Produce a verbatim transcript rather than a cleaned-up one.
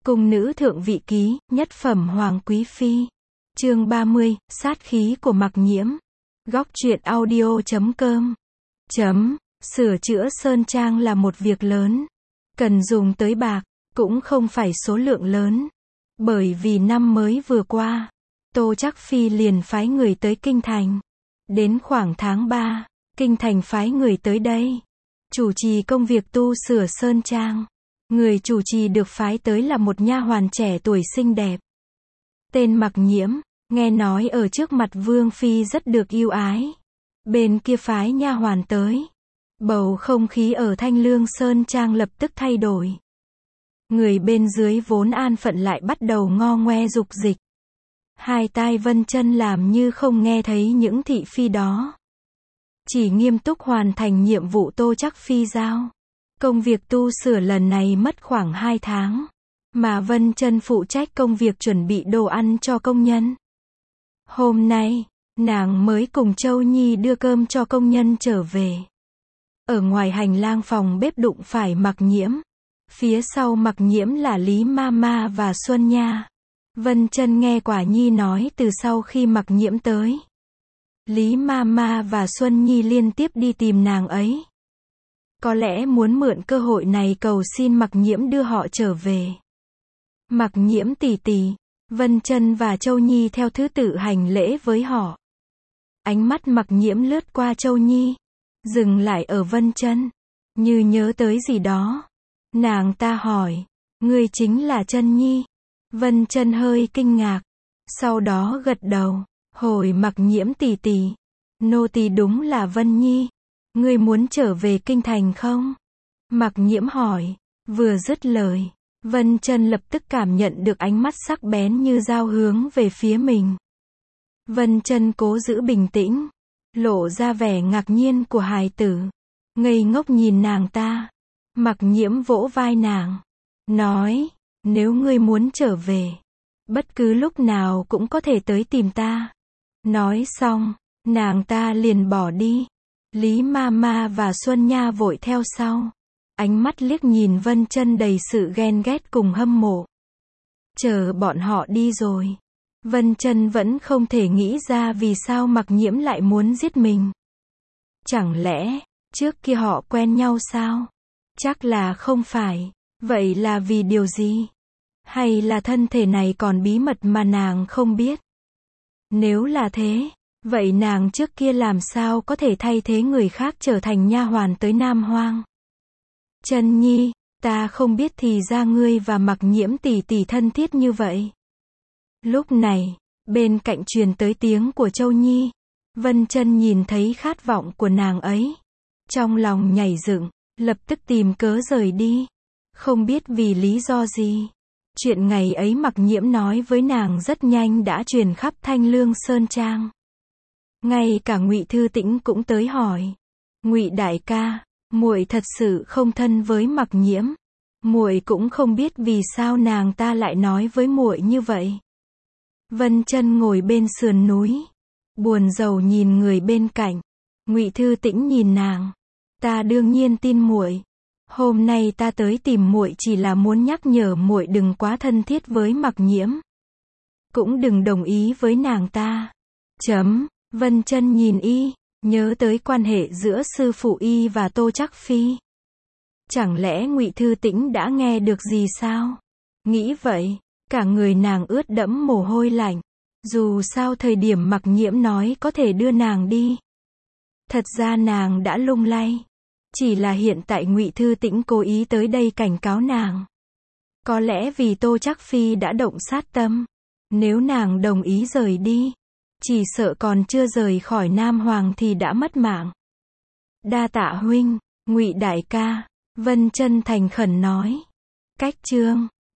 Cung nữ thượng vị ký, nhất phẩm hoàng quý phi. Chương ba mươi, sát khí của Mặc Nhiễm. Góc truyện audio chấm com. Chấm, sửa chữa sơn trang là một việc lớn. Cần dùng tới bạc, cũng không phải số lượng lớn. Bởi vì năm mới vừa qua, Tô Trác Phi liền phái người tới Kinh Thành. Đến khoảng tháng ba, Kinh Thành phái người tới đây, chủ trì công việc tu sửa sơn trang. Người chủ trì được phái tới là một nha hoàn trẻ tuổi xinh đẹp. Tên Mặc Nhiễm, nghe nói ở trước mặt Vương Phi rất được yêu ái. Bên kia phái nha hoàn tới. Bầu không khí ở Thanh Lương Sơn Trang lập tức thay đổi. Người bên dưới vốn an phận lại bắt đầu ngo ngoe dục dịch. Hai tai Vân Chân làm như không nghe thấy những thị phi đó. Chỉ nghiêm túc hoàn thành nhiệm vụ Tô Trác Phi giao. Công việc tu sửa lần này mất khoảng hai tháng. Mà Vân Chân phụ trách công việc chuẩn bị đồ ăn cho công nhân. Hôm nay, nàng mới cùng Châu Nhi đưa cơm cho công nhân trở về. Ở ngoài hành lang phòng bếp đụng phải Mặc Nhiễm. Phía sau Mặc Nhiễm là Lý Mama và Xuân Nha. Vân Chân nghe Quả Nhi nói từ sau khi Mặc Nhiễm tới. Lý Mama và Xuân Nhi liên tiếp đi tìm nàng ấy. Có lẽ muốn mượn cơ hội này cầu xin Mặc Nhiễm đưa họ trở về. Mặc Nhiễm tỷ tỷ, Vân Chân và Châu Nhi theo thứ tự hành lễ với họ. Ánh mắt Mặc Nhiễm lướt qua Châu Nhi, dừng lại ở Vân Chân, như nhớ tới gì đó. Nàng ta hỏi, ngươi chính là Chân Nhi? Vân Chân hơi kinh ngạc, sau đó gật đầu, hồi Mặc Nhiễm tỷ tỷ, nô tỳ đúng là Vân Nhi. Ngươi muốn trở về Kinh Thành không? Mặc Nhiễm hỏi. Vừa dứt lời, Vân Chân lập tức cảm nhận được ánh mắt sắc bén như dao hướng về phía mình. Vân Chân cố giữ bình tĩnh, lộ ra vẻ ngạc nhiên của hài tử, ngây ngốc nhìn nàng ta. Mặc Nhiễm vỗ vai nàng, nói, nếu ngươi muốn trở về, bất cứ lúc nào cũng có thể tới tìm ta. Nói xong, nàng ta liền bỏ đi. Lý Mama và Xuân Nha vội theo sau. Ánh mắt liếc nhìn Vân Chân đầy sự ghen ghét cùng hâm mộ. Chờ bọn họ đi rồi, Vân Chân vẫn không thể nghĩ ra vì sao Mặc Nhiễm lại muốn giết mình. Chẳng lẽ, trước kia họ quen nhau sao? Chắc là không phải. Vậy là vì điều gì? Hay là thân thể này còn bí mật mà nàng không biết? Nếu là thế, vậy nàng trước kia làm sao có thể thay thế người khác trở thành nha hoàn tới Nam Hoang? Chân Nhi, ta không biết thì ra ngươi và Mặc Nhiễm tỷ tỷ thân thiết như vậy. Lúc này, bên cạnh truyền tới tiếng của Châu Nhi. Vân Chân nhìn thấy khát vọng của nàng ấy, trong lòng nhảy dựng, lập tức tìm cớ rời đi. Không biết vì lý do gì, chuyện ngày ấy Mặc Nhiễm nói với nàng rất nhanh đã truyền khắp Thanh Lương Sơn Trang. Ngay cả Ngụy Thư Tĩnh cũng tới hỏi, Ngụy đại ca, muội thật sự không thân với Mặc Nhiễm. Muội cũng không biết vì sao nàng ta lại nói với muội như vậy. Vân Chân ngồi bên sườn núi, buồn rầu nhìn người bên cạnh. Ngụy Thư Tĩnh nhìn nàng, ta đương nhiên tin muội. Hôm nay ta tới tìm muội chỉ là muốn nhắc nhở muội đừng quá thân thiết với Mặc Nhiễm, cũng đừng đồng ý với nàng ta. Chấm. Vân Chân nhìn y, nhớ tới quan hệ giữa sư phụ y và Tô Trác Phi. Chẳng lẽ Ngụy Thư Tĩnh đã nghe được gì sao? Nghĩ vậy, cả người nàng ướt đẫm mồ hôi lạnh. Dù sao thời điểm Mặc Nhiễm nói có thể đưa nàng đi, thật ra nàng đã lung lay. Chỉ là hiện tại Ngụy Thư Tĩnh cố ý tới đây cảnh cáo nàng. Có lẽ vì Tô Trác Phi đã động sát tâm. Nếu nàng đồng ý rời đi, chỉ sợ còn chưa rời khỏi Nam Hoàng thì đã mất mạng. Đa tạ huynh, Ngụy đại ca, Vân Chân thành khẩn nói. Cách chương